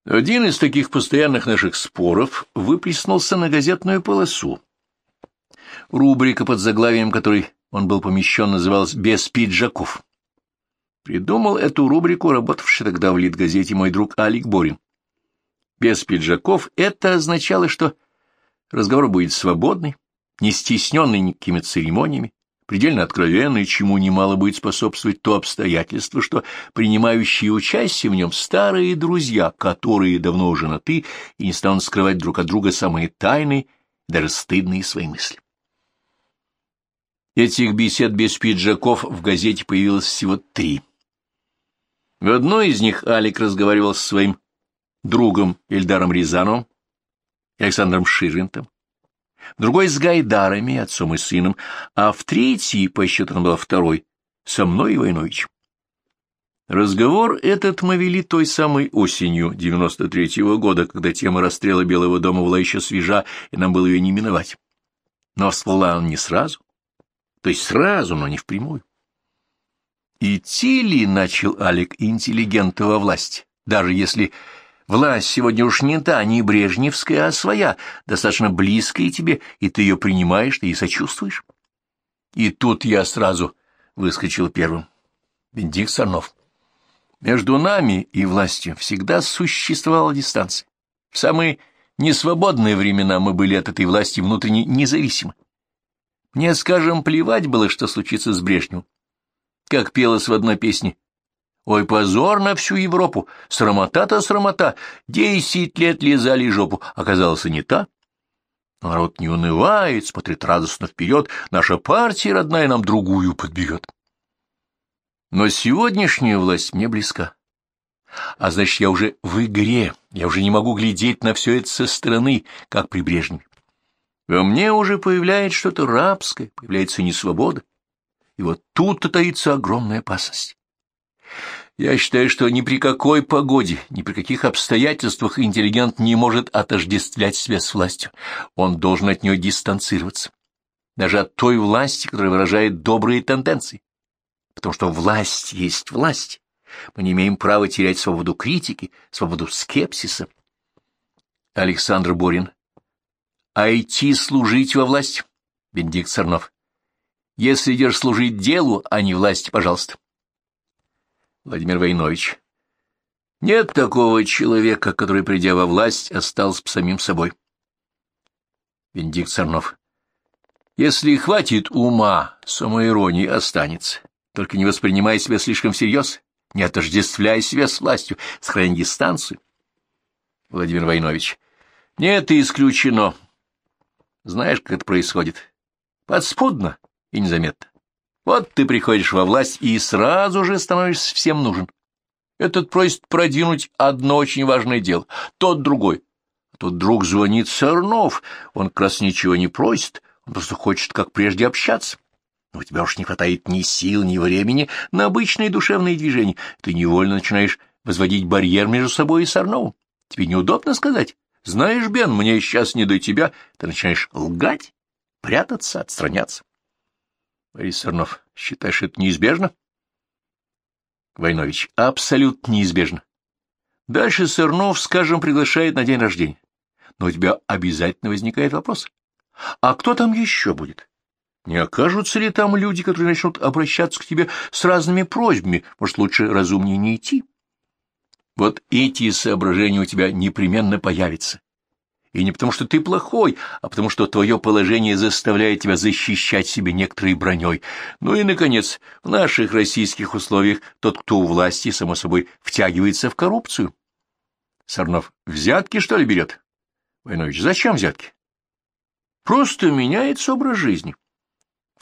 Один из таких постоянных наших споров выплеснулся на газетную полосу. Рубрика, под заглавием которой он был помещен, называлась «Без пиджаков». Придумал эту рубрику работавший тогда в Литгазете мой друг Алик Борин. «Без пиджаков» — это означало, что разговор будет свободный, не стесненный никакими церемониями, предельно откровенный, чему немало будет способствовать то обстоятельство, что принимающие участие в нем старые друзья, которые давно женаты и не станут скрывать друг от друга самые тайные, даже стыдные свои мысли. Этих бесед без пиджаков в газете появилось всего 3. В одной из них Алик разговаривал со своим другом Эльдаром Рязановым и Александром Ширвинтом, в другой с Гайдарами, отцом и сыном, а в третьей, по счету она была второй, со мной и Войновичем. Разговор этот мы вели той самой осенью 93-го года, когда тема расстрела Белого дома была еще свежа, и нам было ее не миновать. Но всплыла он не сразу, то есть сразу, но не впрямую. Идти ли, начал Алик, интеллигента во власть, даже если власть сегодня уж не та, не брежневская, а своя, достаточно близкая тебе, и ты ее принимаешь, ты ей сочувствуешь? И тут я сразу выскочил первым. Бенедикт Сорнов. Между нами и властью всегда существовала дистанция. В самые несвободные времена мы были от этой власти внутренне независимы. Мне, скажем, плевать было, что случится с Брежневым. Как пелось в одной песне: «Ой, позор на всю Европу! Срамота-то срамота! 10 лет лизали жопу!» Оказалось, и не та. Народ не унывает, смотрит радостно вперед. Наша партия родная нам другую подберет. Но сегодняшняя власть мне близка. А значит, я уже в игре, я уже не могу глядеть на все это со стороны, как при Брежневе. Во мне уже появляется что-то рабское, появляется несвобода. И вот тут-то таится огромная опасность. Я считаю, что ни при какой погоде, ни при каких обстоятельствах интеллигент не может отождествлять себя с властью. Он должен от нее дистанцироваться. Даже от той власти, которая выражает добрые тенденции. Потому что власть есть власть. Мы не имеем права терять свободу критики, свободу скепсиса. Александр Борин. А идти служить во власть? Бенедикт Сорнов. Если идешь служить делу, а не власти, пожалуйста. Владимир Войнович. Нет такого человека, который, придя во власть, остался бы самим собой. Бенедикт Сорнов. Если хватит ума, самоиронии останется. Только не воспринимай себя слишком всерьез, не отождествляй себя с властью, сохрани дистанцию. Владимир Войнович. Нет, исключено. Знаешь, как это происходит? Подспудно и незаметно. Вот ты приходишь во власть и сразу же становишься всем нужен. Этот просит продвинуть одно очень важное дело, тот другой. А тут вдруг звонит Сорнов, он как раз ничего не просит, он просто хочет, как прежде, общаться. Но у тебя уж не хватает ни сил, ни времени на обычные душевные движения. Ты невольно начинаешь возводить барьер между собой и Сорновым. Тебе неудобно сказать: «Знаешь, Бен, мне сейчас не до тебя». Ты начинаешь лгать, прятаться, отстраняться. Борис Сорнов. Считаешь, это неизбежно? Войнович. Абсолютно неизбежно. Дальше Сорнов, скажем, приглашает на день рождения. Но у тебя обязательно возникает вопрос: а кто там еще будет? Не окажутся ли там люди, которые начнут обращаться к тебе с разными просьбами? Может, лучше разумнее не идти? Вот эти соображения у тебя непременно появятся. И не потому, что ты плохой, а потому, что твое положение заставляет тебя защищать себя некоторой броней. Ну и, наконец, в наших российских условиях тот, кто у власти, само собой, втягивается в коррупцию. Сорнов. Взятки, что ли, берет? Войнович. Зачем взятки? Просто меняется образ жизни. В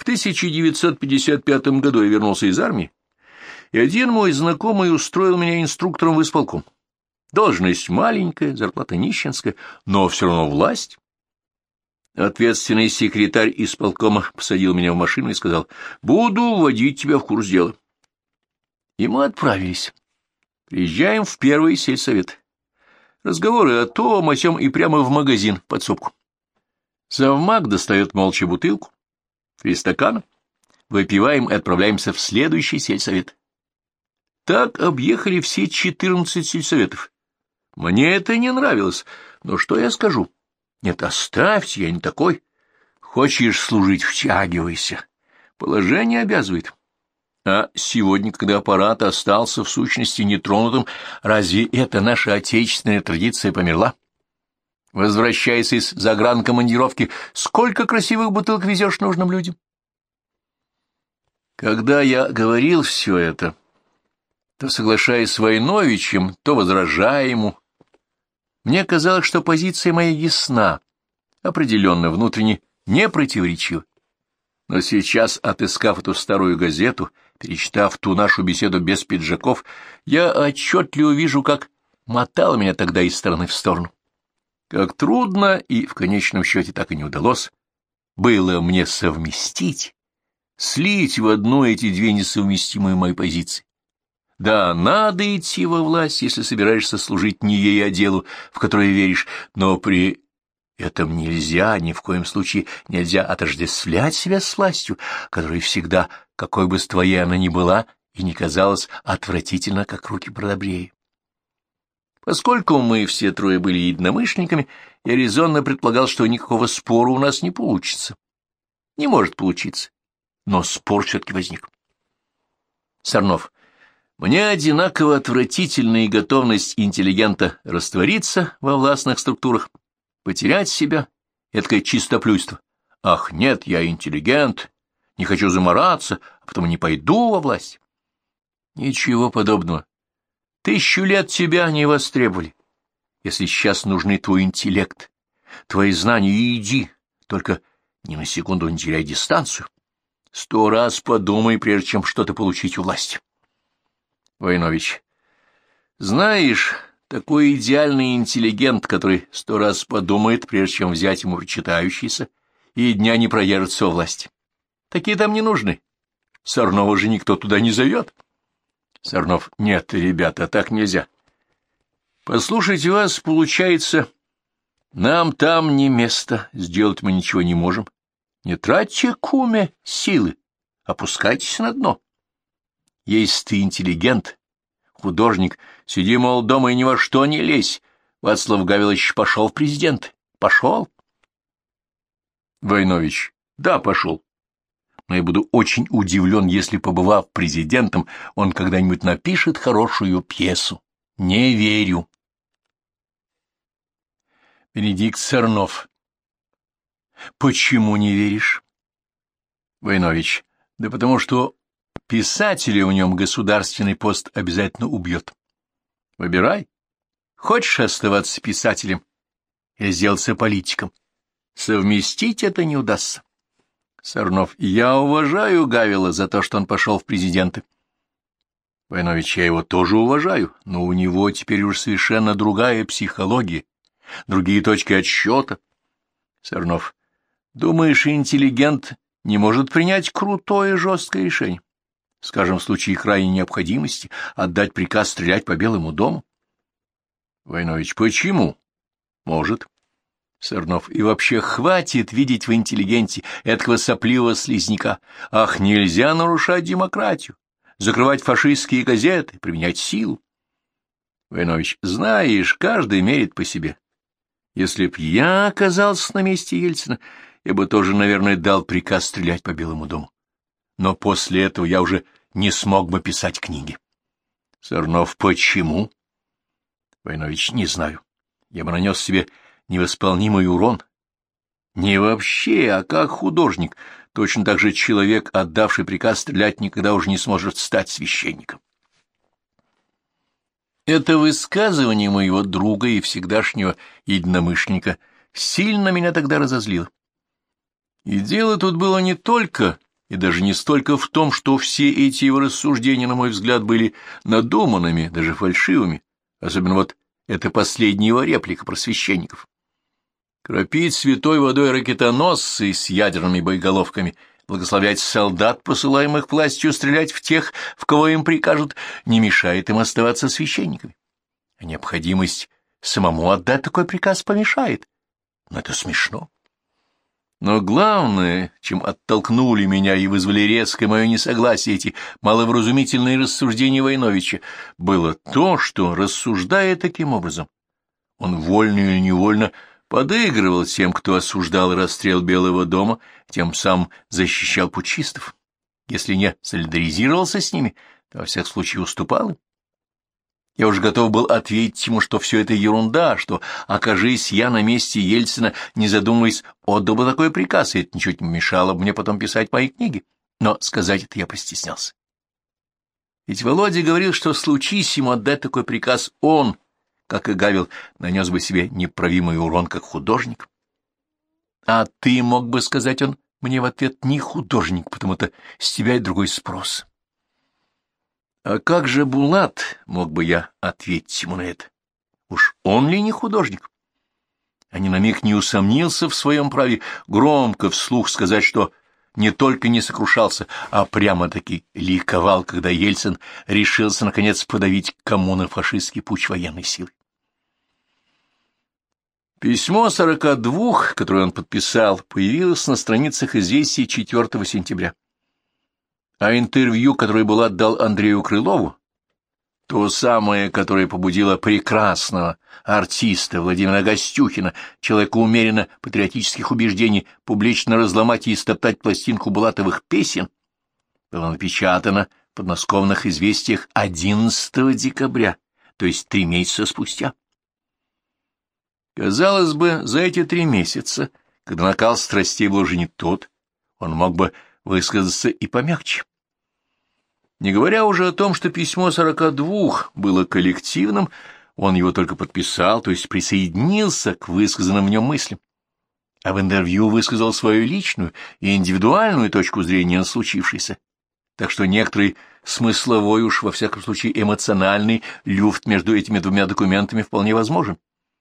1955 году я вернулся из армии, и один мой знакомый устроил меня инструктором в исполком. Должность маленькая, зарплата нищенская, но все равно власть. Ответственный секретарь исполкома посадил меня в машину и сказал: «Буду вводить тебя в курс дела». И мы отправились. Приезжаем в первый сельсовет. Разговоры о том, о сём, и прямо в магазин, в подсобку. Завмак достает молча бутылку, 3 стакана, выпиваем и отправляемся в следующий сельсовет. Так объехали все 14 сельсоветов. Мне это не нравилось, но что я скажу? Нет, оставьте, я не такой. Хочешь служить — втягивайся. Положение обязывает. А сегодня, когда аппарат остался в сущности нетронутым, разве эта наша отечественная традиция померла? Возвращаясь из загранкомандировки, сколько красивых бутылок везешь нужным людям? Когда я говорил все это, то, соглашаясь с Войновичем, то возражая ему, мне казалось, что позиция моя ясна, определенно, внутренне непротиворечива. Но сейчас, отыскав эту старую газету, перечитав ту нашу беседу без пиджаков, я отчетливо вижу, как мотало меня тогда из стороны в сторону. Как трудно, и в конечном счете так и не удалось, было мне совместить, слить в одну эти две несовместимые мои позиции. Да, надо идти во власть, если собираешься служить не ей, а делу, в которое веришь, но при этом нельзя, ни в коем случае нельзя отождествлять себя с властью, которая всегда, какой бы с твоей она ни была, и не казалась отвратительно, как руки продобрее. Поскольку мы все трое были единомышленниками, я резонно предполагал, что никакого спора у нас не получится. Не может получиться, но спор все-таки возник. Сорнов. Мне одинаково отвратительна и готовность интеллигента раствориться во властных структурах, потерять себя, эдакое чистоплюйство. Ах, нет, я интеллигент, не хочу замораться, а потому не пойду во власть. Ничего подобного. 1000 лет тебя не востребовали. Если сейчас нужны твой интеллект, твои знания, и иди, только ни на секунду не теряй дистанцию. 100 раз подумай, прежде чем что-то получить у власти. Войнович. Знаешь, такой идеальный интеллигент, который 100 раз подумает, прежде чем взять ему причитающийся, и дня не продержится во власти. Такие там не нужны. Сорнова же никто туда не зовет. Сорнов. Нет, ребята, так нельзя. Послушайте вас, получается, нам там не место, сделать мы ничего не можем. Не тратьте, куме, силы, опускайтесь на дно. Если ты интеллигент, художник, сиди, мол, дома и ни во что не лезь. Вацлав Гаврилович пошел в президенты. Пошел. Войнович. Да, пошел. Но я буду очень удивлен, если, побывав президентом, он когда-нибудь напишет хорошую пьесу. Не верю. Бенедикт Сорнов. Почему не веришь? Войнович. Да потому что писателя в нем государственный пост обязательно убьет. Выбирай. Хочешь оставаться писателем или сделаться политиком? Совместить это не удастся. Сорнов. Я уважаю Гавила за то, что он пошел в президенты. Войнович. Я его тоже уважаю, но у него теперь уж совершенно другая психология, другие точки отсчета. Сорнов. Думаешь, интеллигент не может принять крутое жесткое решение? Скажем, в случае крайней необходимости отдать приказ стрелять по Белому дому? Войнович. Почему? Может. Сорнов. И вообще хватит видеть в интеллигенте этого сопливого слизняка. Ах, нельзя нарушать демократию, закрывать фашистские газеты, применять силу. Войнович. Знаешь, каждый мерит по себе. Если б я оказался на месте Ельцина, я бы тоже, наверное, дал приказ стрелять по Белому дому. Но после этого я уже не смог бы писать книги. Сорнов. Почему? Войнович. Не знаю. Я бы нанес себе невосполнимый урон. Не вообще, а как художник. Точно так же человек, отдавший приказ стрелять, никогда уже не сможет стать священником. Это высказывание моего друга и всегдашнего единомышленника сильно меня тогда разозлило. И дело тут было не только, и даже не столько в том, что все эти его рассуждения, на мой взгляд, были надуманными, даже фальшивыми, особенно вот эта последняя его реплика про священников. Кропить святой водой ракетоносцы с ядерными боеголовками, благословлять солдат, посылаемых властью, стрелять в тех, в кого им прикажут, не мешает им оставаться священниками. А необходимость самому отдать такой приказ помешает. Но это смешно. Но главное, чем оттолкнули меня и вызвали резкое мое несогласие эти маловразумительные рассуждения Войновича, было то, что, рассуждая таким образом, Он вольно или невольно подыгрывал тем, кто осуждал расстрел Белого дома, тем самым защищал путчистов. Если не солидаризировался с ними, то во всяком случае уступал им. Я уже готов был ответить ему, что все это ерунда, что, окажись я на месте Ельцина, не задумываясь, отдал бы такой приказ, и это ничуть не мешало бы мне потом писать мои книги. Но сказать это я постеснялся. Ведь Володя говорил, что случись ему отдать такой приказ, он, как и Гавел, нанес бы себе неправимый урон как художник. А ты мог бы сказать, он мне в ответ не художник, потому-то с тебя и другой спрос. А как же Булат, мог бы я ответить ему на это? Уж он ли не художник? А ни на миг не усомнился в своем праве громко вслух сказать, что не только не сокрушался, а прямо-таки ликовал, когда Ельцин решился, наконец, подавить коммуно-фашистский путч военной силы. Письмо 42, которое он подписал, появилось на страницах «Известий» 4 сентября. А интервью, которое Булат дал Андрею Крылову, то самое, которое побудило прекрасного артиста Владимира Гостюхина, человека умеренно патриотических убеждений, публично разломать и истоптать пластинку булатовых песен, было напечатано в подмосковных «Известиях» 11 декабря, то есть 3 месяца спустя. Казалось бы, за эти 3 месяца, когда накал страстей был уже не тот, он мог бы высказаться и помягче. Не говоря уже о том, что письмо 42 было коллективным, он его только подписал, то есть присоединился к высказанным в нем мыслям, а в интервью высказал свою личную и индивидуальную точку зрения на случившееся, так что некоторый смысловой, уж во всяком случае эмоциональный люфт между этими двумя документами вполне возможен.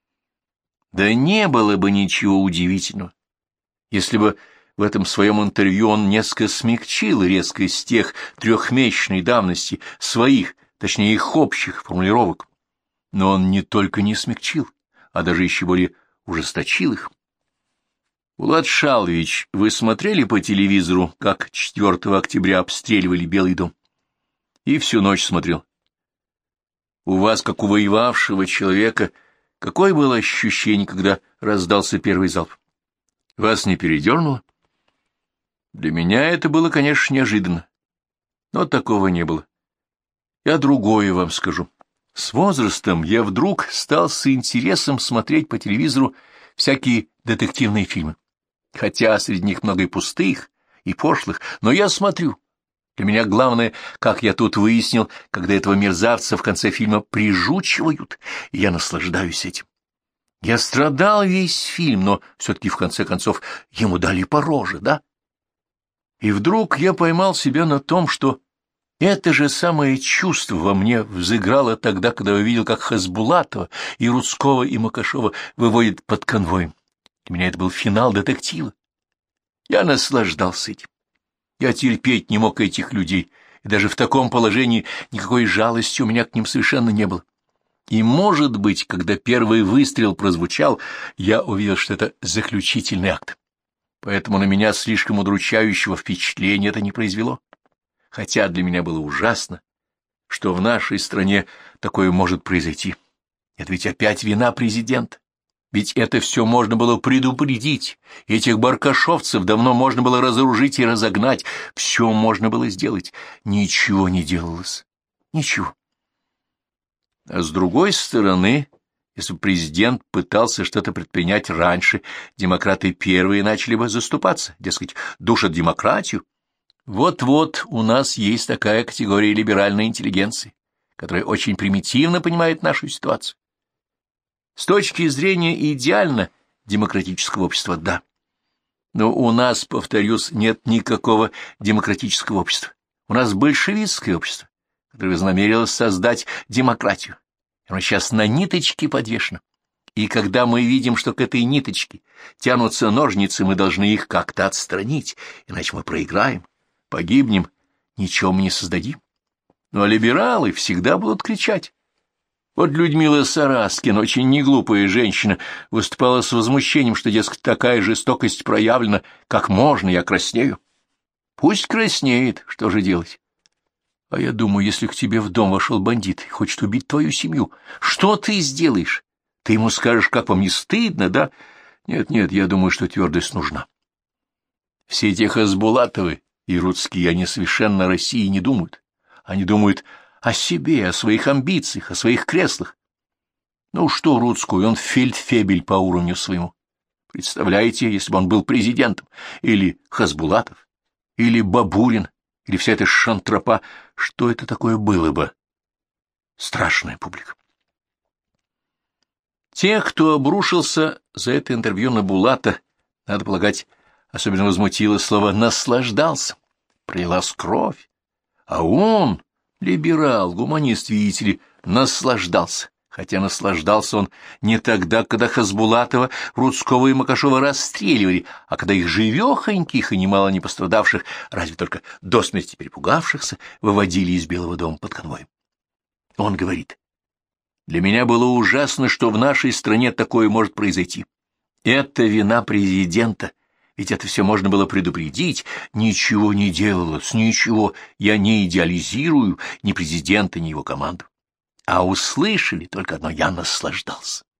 Да не было бы ничего удивительного, если бы в этом своем интервью он несколько смягчил резкость тех 3-месячной давности своих, точнее их общих формулировок. Но он не только не смягчил, а даже еще более ужесточил их. Булат Шалвич, вы смотрели по телевизору, как 4 октября обстреливали Белый дом? И всю ночь смотрел. У вас, как у воевавшего человека, какое было ощущение, когда раздался первый залп? Вас не передернуло? Для меня это было, конечно, неожиданно, но такого не было. Я другое вам скажу. С возрастом я вдруг стал с интересом смотреть по телевизору всякие детективные фильмы, хотя среди них много и пустых, и пошлых, но я смотрю. Для меня главное, как я тут выяснил, когда этого мерзавца в конце фильма прижучивают, и я наслаждаюсь этим. Я страдал весь фильм, но все-таки в конце концов ему дали по роже, да? И вдруг я поймал себя на том, что это же самое чувство во мне взыграло тогда, когда я видел, как Хасбулатова и Рудского и Макашова выводят под конвоем. Для меня это был финал детектива. Я наслаждался этим. Я терпеть не мог этих людей, и даже в таком положении никакой жалости у меня к ним совершенно не было. И, может быть, когда первый выстрел прозвучал, я увидел, что это заключительный акт. Поэтому на меня слишком удручающего впечатления это не произвело. Хотя для меня было ужасно, что в нашей стране такое может произойти. Это ведь опять вина президента. Ведь это все можно было предупредить. Этих баркашовцев давно можно было разоружить и разогнать. Все можно было сделать. Ничего не делалось. Ничего. А с другой стороны, если бы президент пытался что-то предпринять раньше, демократы первые начали бы заступаться, дескать, душат демократию. Вот-вот у нас есть такая категория либеральной интеллигенции, которая очень примитивно понимает нашу ситуацию. С точки зрения идеально демократического общества, да. Но у нас, повторюсь, нет никакого демократического общества. У нас большевистское общество, которое вознамерилось создать демократию. Оно сейчас на ниточке подвешено. И когда мы видим, что к этой ниточке тянутся ножницы, мы должны их как-то отстранить, иначе мы проиграем, погибнем, ничего мы не создадим. Ну а либералы всегда будут кричать. Вот Людмила Сараскин, очень неглупая женщина, выступала с возмущением, что, дескать, такая жестокость проявлена, как можно, я краснею. Пусть краснеет, что же делать? А я думаю, если к тебе в дом вошел бандит и хочет убить твою семью, что ты сделаешь? Ты ему скажешь, как вам не стыдно, да? Нет, я думаю, что твердость нужна. Все эти Хасбулатовы и Рудские, они совершенно о России не думают. Они думают о себе, о своих амбициях, о своих креслах. Ну что Рудской, он фельдфебель по уровню своему. Представляете, если бы он был президентом, или Хасбулатов, или Бабурин, или вся эта шантропа, что это такое было бы? Страшная публика. Тех, кто обрушился за это интервью на Булата, надо полагать, особенно возмутило слово «наслаждался», пролилась кровь, а он, либерал, гуманист, видите ли, наслаждался, хотя наслаждался он не тогда, когда Хасбулатова, Рудского и Макашова расстреливали, а когда их живехоньких и немало не пострадавших, разве только до смерти перепугавшихся, выводили из Белого дома под конвоем. Он говорит: «Для меня было ужасно, что в нашей стране такое может произойти. Это вина президента, ведь это все можно было предупредить. Ничего не делалось, ничего. Я не идеализирую ни президента, ни его команду. А услышали только одно: я наслаждался».